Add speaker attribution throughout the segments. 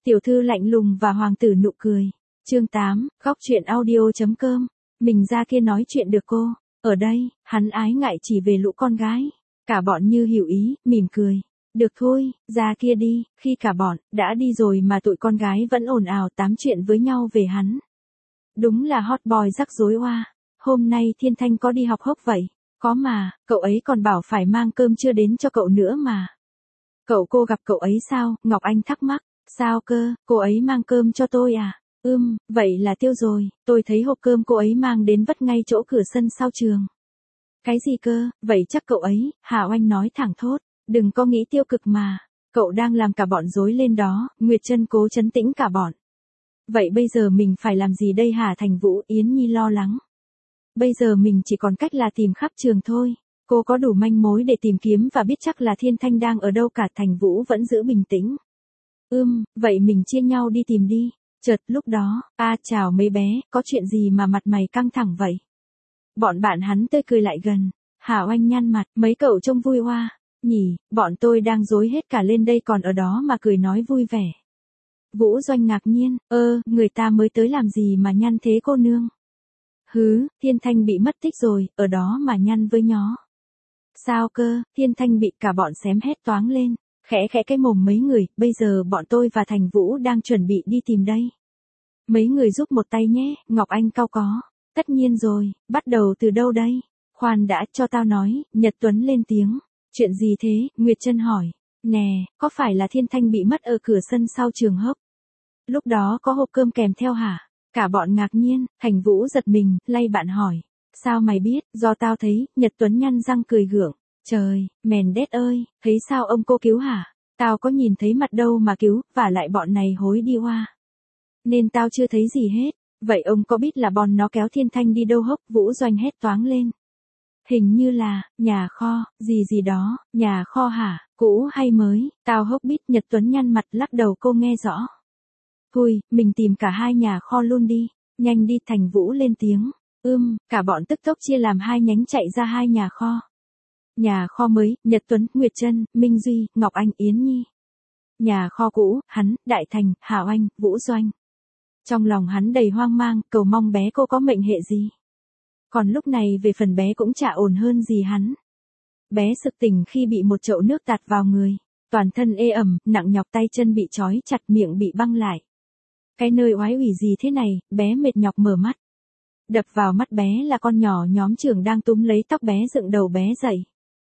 Speaker 1: Tiểu thư lạnh lùng và hoàng tử nụ cười. Chương 8, góc truyện audio.com. Mình ra kia nói chuyện được cô. Ở đây, hắn ái ngại chỉ về lũ con gái. Cả bọn như hiểu ý, mỉm cười. Được thôi, ra kia đi, khi cả bọn đã đi rồi mà tụi con gái vẫn ồn ào tám chuyện với nhau về hắn. Đúng là hot boy rắc rối oa. Hôm nay Thiên Thanh có đi học hốc vậy? Có mà, cậu ấy còn bảo phải mang cơm trưa đến cho cậu nữa mà. Cô gặp cậu ấy sao? Ngọc Anh thắc mắc. Sao cơ, cô ấy mang cơm cho tôi à? Vậy là tiêu rồi, tôi thấy hộp cơm cô ấy mang đến vất ngay chỗ cửa sân sau trường. Cái gì cơ, vậy chắc cậu ấy, Hà Oanh nói thẳng thốt, đừng có nghĩ tiêu cực mà, cậu đang làm cả bọn rối lên đó, Nguyệt Trân cố trấn tĩnh cả bọn. Vậy bây giờ mình phải làm gì đây hả? Thành Vũ, Yến Nhi lo lắng. Bây giờ mình chỉ còn cách là tìm khắp trường thôi, cô có đủ manh mối để tìm kiếm và biết chắc là Thiên Thanh đang ở đâu cả. Thành Vũ vẫn giữ bình tĩnh. Vậy mình chia nhau đi tìm đi. Chợt lúc đó, chào mấy bé, có chuyện gì mà mặt mày căng thẳng vậy? Bọn bạn hắn tươi cười lại gần. Hà Oanh nhăn mặt, mấy cậu trông vui hoa. Nhỉ, bọn tôi đang rối hết cả lên đây còn ở đó mà cười nói vui vẻ. Vũ Doanh ngạc nhiên, người ta mới tới làm gì mà nhăn thế cô nương? Thiên Thanh bị mất tích rồi, ở đó mà nhăn với nhó. Sao cơ, Thiên Thanh bị cả bọn xém hét toáng lên. Khẽ cái mồm mấy người, bây giờ bọn tôi và Thành Vũ đang chuẩn bị đi tìm đây. Mấy người giúp một tay nhé, Ngọc Anh cau có. Tất nhiên rồi, bắt đầu từ đâu đây? Khoan đã, cho tao nói, Nhật Tuấn lên tiếng. Chuyện gì thế? Nguyệt Trân hỏi. Nè, có phải là Thiên Thanh bị mất ở cửa sân sau trường hốc? Lúc đó có hộp cơm kèm theo hả? Cả bọn ngạc nhiên, Thành Vũ giật mình, lay bạn hỏi. Sao mày biết? Do tao thấy, Nhật Tuấn nhăn răng cười gượng. Trời, mèn đét ơi, thấy sao ông cô cứu hả? Tao có nhìn thấy mặt đâu mà cứu, và lại bọn này hối đi hoa. Nên tao chưa thấy gì hết. Vậy ông có biết là bọn nó kéo Thiên Thanh đi đâu hốc? Vũ Doanh hét toáng lên. Hình như là, nhà kho, gì đó, nhà kho hả? Cũ hay mới? Tao hốc biết. Nhật Tuấn nhăn mặt lắc đầu, cô nghe rõ. Thôi, mình tìm cả hai nhà kho luôn đi. Nhanh đi, Thành Vũ lên tiếng. Cả bọn tức tốc chia làm hai nhánh chạy ra hai nhà kho. Nhà kho mới, Nhật Tuấn, Nguyệt Trân, Minh Duy, Ngọc Anh, Yến Nhi. Nhà kho cũ, hắn, Đại Thành, Hà Oanh, Vũ Doanh. Trong lòng hắn đầy hoang mang, cầu mong bé cô có mệnh hệ gì. Còn lúc này về phần bé cũng chả ổn hơn gì hắn. Bé sực tỉnh khi bị một chậu nước tạt vào người. Toàn thân ê ẩm, nặng nhọc, tay chân bị trói chặt, miệng bị băng lại. Cái nơi oái ủy gì thế này? Bé mệt nhọc mở mắt. Đập vào mắt bé là con nhỏ nhóm trưởng đang túm lấy tóc bé dựng đầu bé dậy.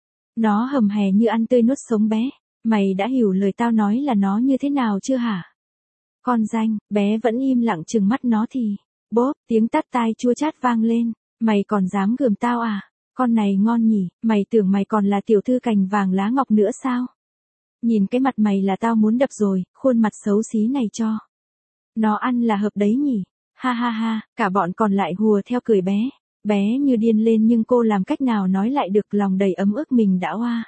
Speaker 1: Nó hầm hè như ăn tươi nuốt sống bé. Mày đã hiểu lời tao nói là nó như thế nào chưa hả? Con danh, bé vẫn im lặng trừng mắt nó thì. Bốp, tiếng tát tai chua chát vang lên. Mày còn dám gườm tao à? Con này ngon nhỉ, mày tưởng mày còn là tiểu thư cành vàng lá ngọc nữa sao? Nhìn cái mặt mày là tao muốn đập rồi, khuôn mặt xấu xí này cho. Nó ăn là hợp đấy nhỉ? Ha ha ha, cả bọn còn lại hùa theo cười bé. Bé như điên lên nhưng cô làm cách nào nói lại được, lòng đầy ấm ức mình đã oa.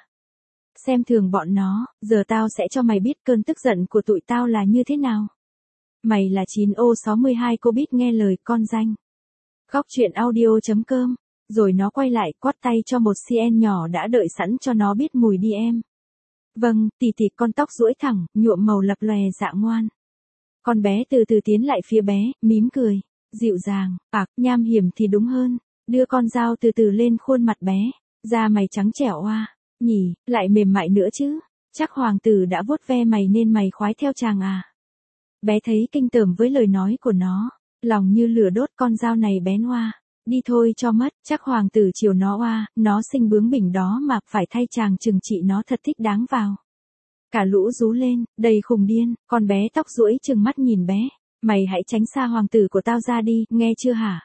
Speaker 1: Xem thường bọn nó, giờ tao sẽ cho mày biết cơn tức giận của tụi tao là như thế nào. Mày là 9O62, cô biết nghe lời con danh. Góc truyện audio.com. Rồi nó quay lại quát tay cho một CN nhỏ đã đợi sẵn cho nó biết mùi đi em. Vâng, tì, con tóc duỗi thẳng, nhuộm màu lập lòe dạng ngoan. Con bé từ từ tiến lại phía bé, mím cười, dịu dàng, nham hiểm thì đúng hơn, đưa con dao từ từ lên khuôn mặt bé, da mày trắng trẻo oa, nhỉ, lại mềm mại nữa chứ, chắc hoàng tử đã vuốt ve mày nên mày khoái theo chàng à. Bé thấy kinh tởm với lời nói của nó, lòng như lửa đốt, con dao này bén oa, đi thôi cho mất, chắc hoàng tử chiều nó oa, nó xinh bướng bỉnh đó mà, phải thay chàng trừng trị nó thật thích đáng vào. Cả lũ rú lên, đầy khùng điên, con bé tóc duỗi trừng mắt nhìn bé. Mày hãy tránh xa hoàng tử của tao ra đi, nghe chưa hả?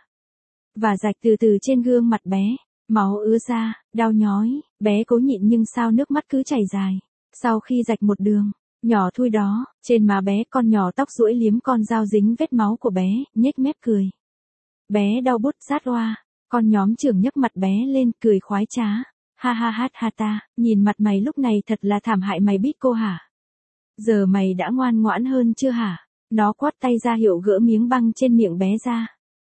Speaker 1: Và rạch từ từ trên gương mặt bé, máu ứa ra, đau nhói, bé cố nhịn nhưng sao nước mắt cứ chảy dài. Sau khi rạch một đường, nhỏ thui đó, trên má bé con nhỏ tóc duỗi liếm con dao dính vết máu của bé, nhếch mép cười. Bé đau bút rát oa, con nhóm trưởng nhấc mặt bé lên cười khoái trá. Ha ha hát ha ta, nhìn mặt mày lúc này thật là thảm hại, mày biết cô hả? Giờ mày đã ngoan ngoãn hơn chưa hả? Nó quát tay ra hiệu gỡ miếng băng trên miệng bé ra.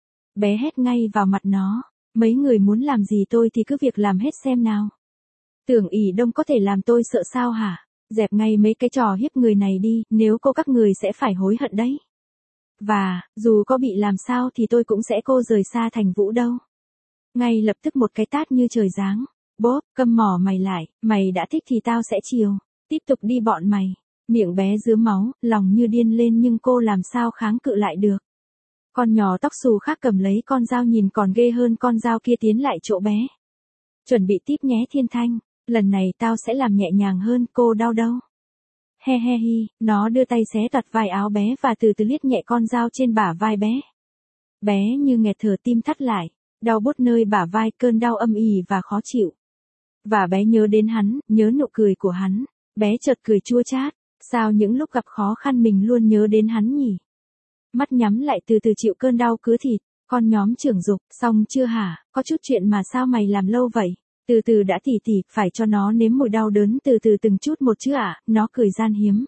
Speaker 1: Bé hét ngay vào mặt nó, mấy người muốn làm gì tôi thì cứ việc làm hết xem nào. Tưởng ỷ đông có thể làm tôi sợ sao hả? Dẹp ngay mấy cái trò hiếp người này đi, nếu cô các người sẽ phải hối hận đấy. Và, dù có bị làm sao thì tôi cũng sẽ cô rời xa Thành Vũ đâu. Ngay lập tức một cái tát như trời giáng. Bốp, câm mỏ mày lại, mày đã thích thì tao sẽ chiều. Tiếp tục đi bọn mày. Miệng bé dứa máu, lòng như điên lên nhưng cô làm sao kháng cự lại được. Con nhỏ tóc xù khác cầm lấy con dao nhìn còn ghê hơn con dao kia tiến lại chỗ bé. Chuẩn bị tiếp nhé Thiên Thanh, lần này tao sẽ làm nhẹ nhàng hơn, cô đau đâu. He he hi, nó đưa tay xé toạc vai áo bé và từ từ liếc nhẹ con dao trên bả vai bé. Bé như nghẹt thở tim thắt lại, đau buốt nơi bả vai, cơn đau âm ỉ và khó chịu. Và bé nhớ đến hắn, nhớ nụ cười của hắn, bé chợt cười chua chát, sao những lúc gặp khó khăn mình luôn nhớ đến hắn nhỉ? Mắt nhắm lại từ từ chịu cơn đau cứa thịt, con nhóm trưởng dục, xong chưa hả, có chút chuyện mà sao mày làm lâu vậy? Từ từ đã tỉ, phải cho nó nếm mùi đau đớn từ từ từng chút một chứ ạ, nó cười gian hiếm.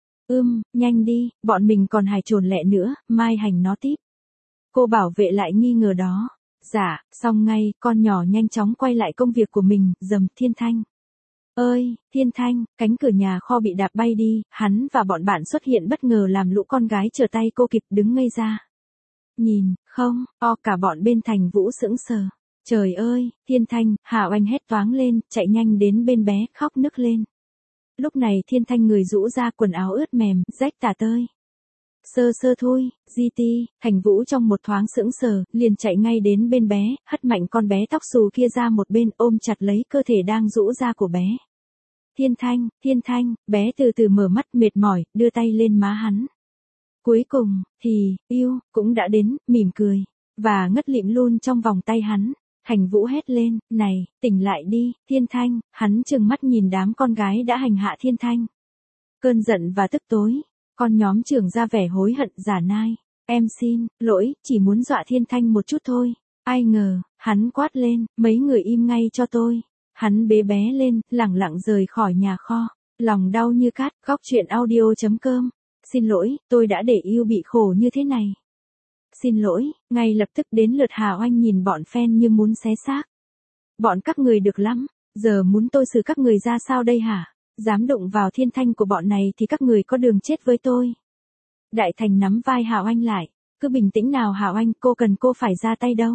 Speaker 1: Nhanh đi, bọn mình còn hài trồn lẹ nữa, mai hành nó tiếp. Cô bảo vệ lại nghi ngờ đó. Dạ, xong ngay, con nhỏ nhanh chóng quay lại công việc của mình, dầm Thiên Thanh. Ơi, Thiên Thanh, cánh cửa nhà kho bị đạp bay đi, hắn và bọn bạn xuất hiện bất ngờ làm lũ con gái trở tay cô kịp đứng ngây ra. Nhìn, không, cả bọn bên Thành Vũ sững sờ. Trời ơi, Thiên Thanh, Hà Oanh hét toáng lên, chạy nhanh đến bên bé, khóc nức lên. Lúc này Thiên Thanh người rũ ra, quần áo ướt mềm, rách tả tơi. Sơ thôi, GT, Thành Vũ trong một thoáng sững sờ, liền chạy ngay đến bên bé, hất mạnh con bé tóc xù kia ra một bên, ôm chặt lấy cơ thể đang rũ ra của bé. Thiên Thanh, bé từ từ mở mắt mệt mỏi, đưa tay lên má hắn. Cuối cùng, thì, yêu, cũng đã đến, mỉm cười, và ngất lịm luôn trong vòng tay hắn. Thành Vũ hét lên, này, tỉnh lại đi, Thiên Thanh, hắn trừng mắt nhìn đám con gái đã hành hạ Thiên Thanh. Cơn giận và tức tối, con nhóm trưởng ra vẻ hối hận giả nai, em xin, lỗi, chỉ muốn dọa Thiên Thanh một chút thôi. Ai ngờ, hắn quát lên, mấy người im ngay cho tôi. Hắn bế bé lên, lẳng lặng rời khỏi nhà kho, lòng đau như cát, góc truyện audio.com. Xin lỗi, tôi đã để yêu bị khổ như thế này. Xin lỗi, ngay lập tức đến lượt Hà Oanh nhìn bọn fan như muốn xé xác. Bọn các người được lắm, giờ muốn tôi xử các người ra sao đây hả? Dám đụng vào Thiên Thanh của bọn này thì các người có đường chết với tôi. Đại Thành nắm vai Hà Oanh lại, cứ bình tĩnh nào Hà Oanh, cô phải ra tay đâu.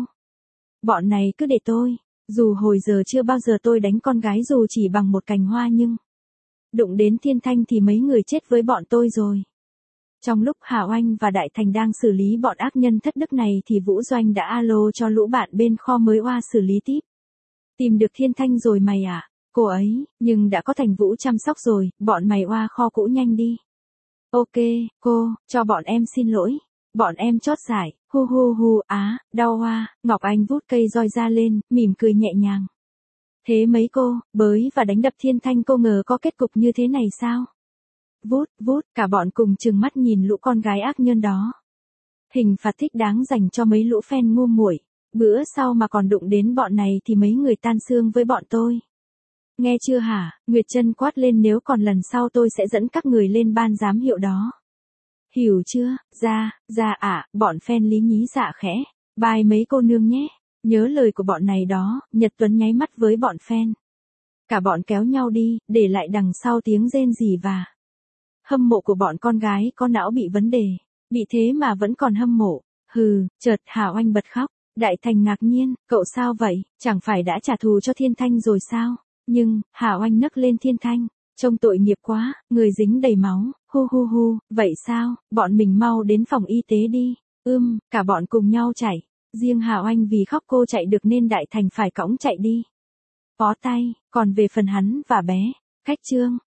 Speaker 1: Bọn này cứ để tôi, dù hồi giờ chưa bao giờ tôi đánh con gái dù chỉ bằng một cành hoa nhưng đụng đến Thiên Thanh thì mấy người chết với bọn tôi rồi. Trong lúc Hà Oanh và Đại Thành đang xử lý bọn ác nhân thất đức này thì Vũ Doanh đã alo cho lũ bạn bên kho mới oa xử lý tiếp. Tìm được Thiên Thanh rồi mày à? Cô ấy, nhưng đã có Thành Vũ chăm sóc rồi, bọn mày oa kho cũ nhanh đi. Ok, cô, cho bọn em xin lỗi. Bọn em chót giải, hu, đau oa, Ngọc Anh vút cây roi ra lên, mỉm cười nhẹ nhàng. Thế mấy cô, bới và đánh đập Thiên Thanh cô ngờ có kết cục như thế này sao? Vút, cả bọn cùng trừng mắt nhìn lũ con gái ác nhân đó. Hình phạt thích đáng dành cho mấy lũ fan ngu muội. Bữa sau mà còn đụng đến bọn này thì mấy người tan xương với bọn tôi. Nghe chưa hả? Nguyệt Trân quát lên, nếu còn lần sau tôi sẽ dẫn các người lên ban giám hiệu đó. Hiểu chưa? Ra ạ, bọn fan lý nhí dạ khẽ. Bye mấy cô nương nhé. Nhớ lời của bọn này đó, Nhật Tuấn nháy mắt với bọn fan. Cả bọn kéo nhau đi, để lại đằng sau tiếng rên rỉ và hâm mộ của bọn con gái có não bị vấn đề. Bị thế mà vẫn còn hâm mộ. Chợt Hà Oanh bật khóc. Đại Thành ngạc nhiên, cậu sao vậy, chẳng phải đã trả thù cho Thiên Thanh rồi sao? Nhưng, Hà Oanh nấc lên Thiên Thanh, trông tội nghiệp quá, người dính đầy máu, hu, vậy sao, bọn mình mau đến phòng y tế đi. Cả bọn cùng nhau chạy. Riêng Hà Oanh vì khóc cô chạy được nên Đại Thành phải cõng chạy đi. Bó tay, còn về phần hắn và bé, khách trương,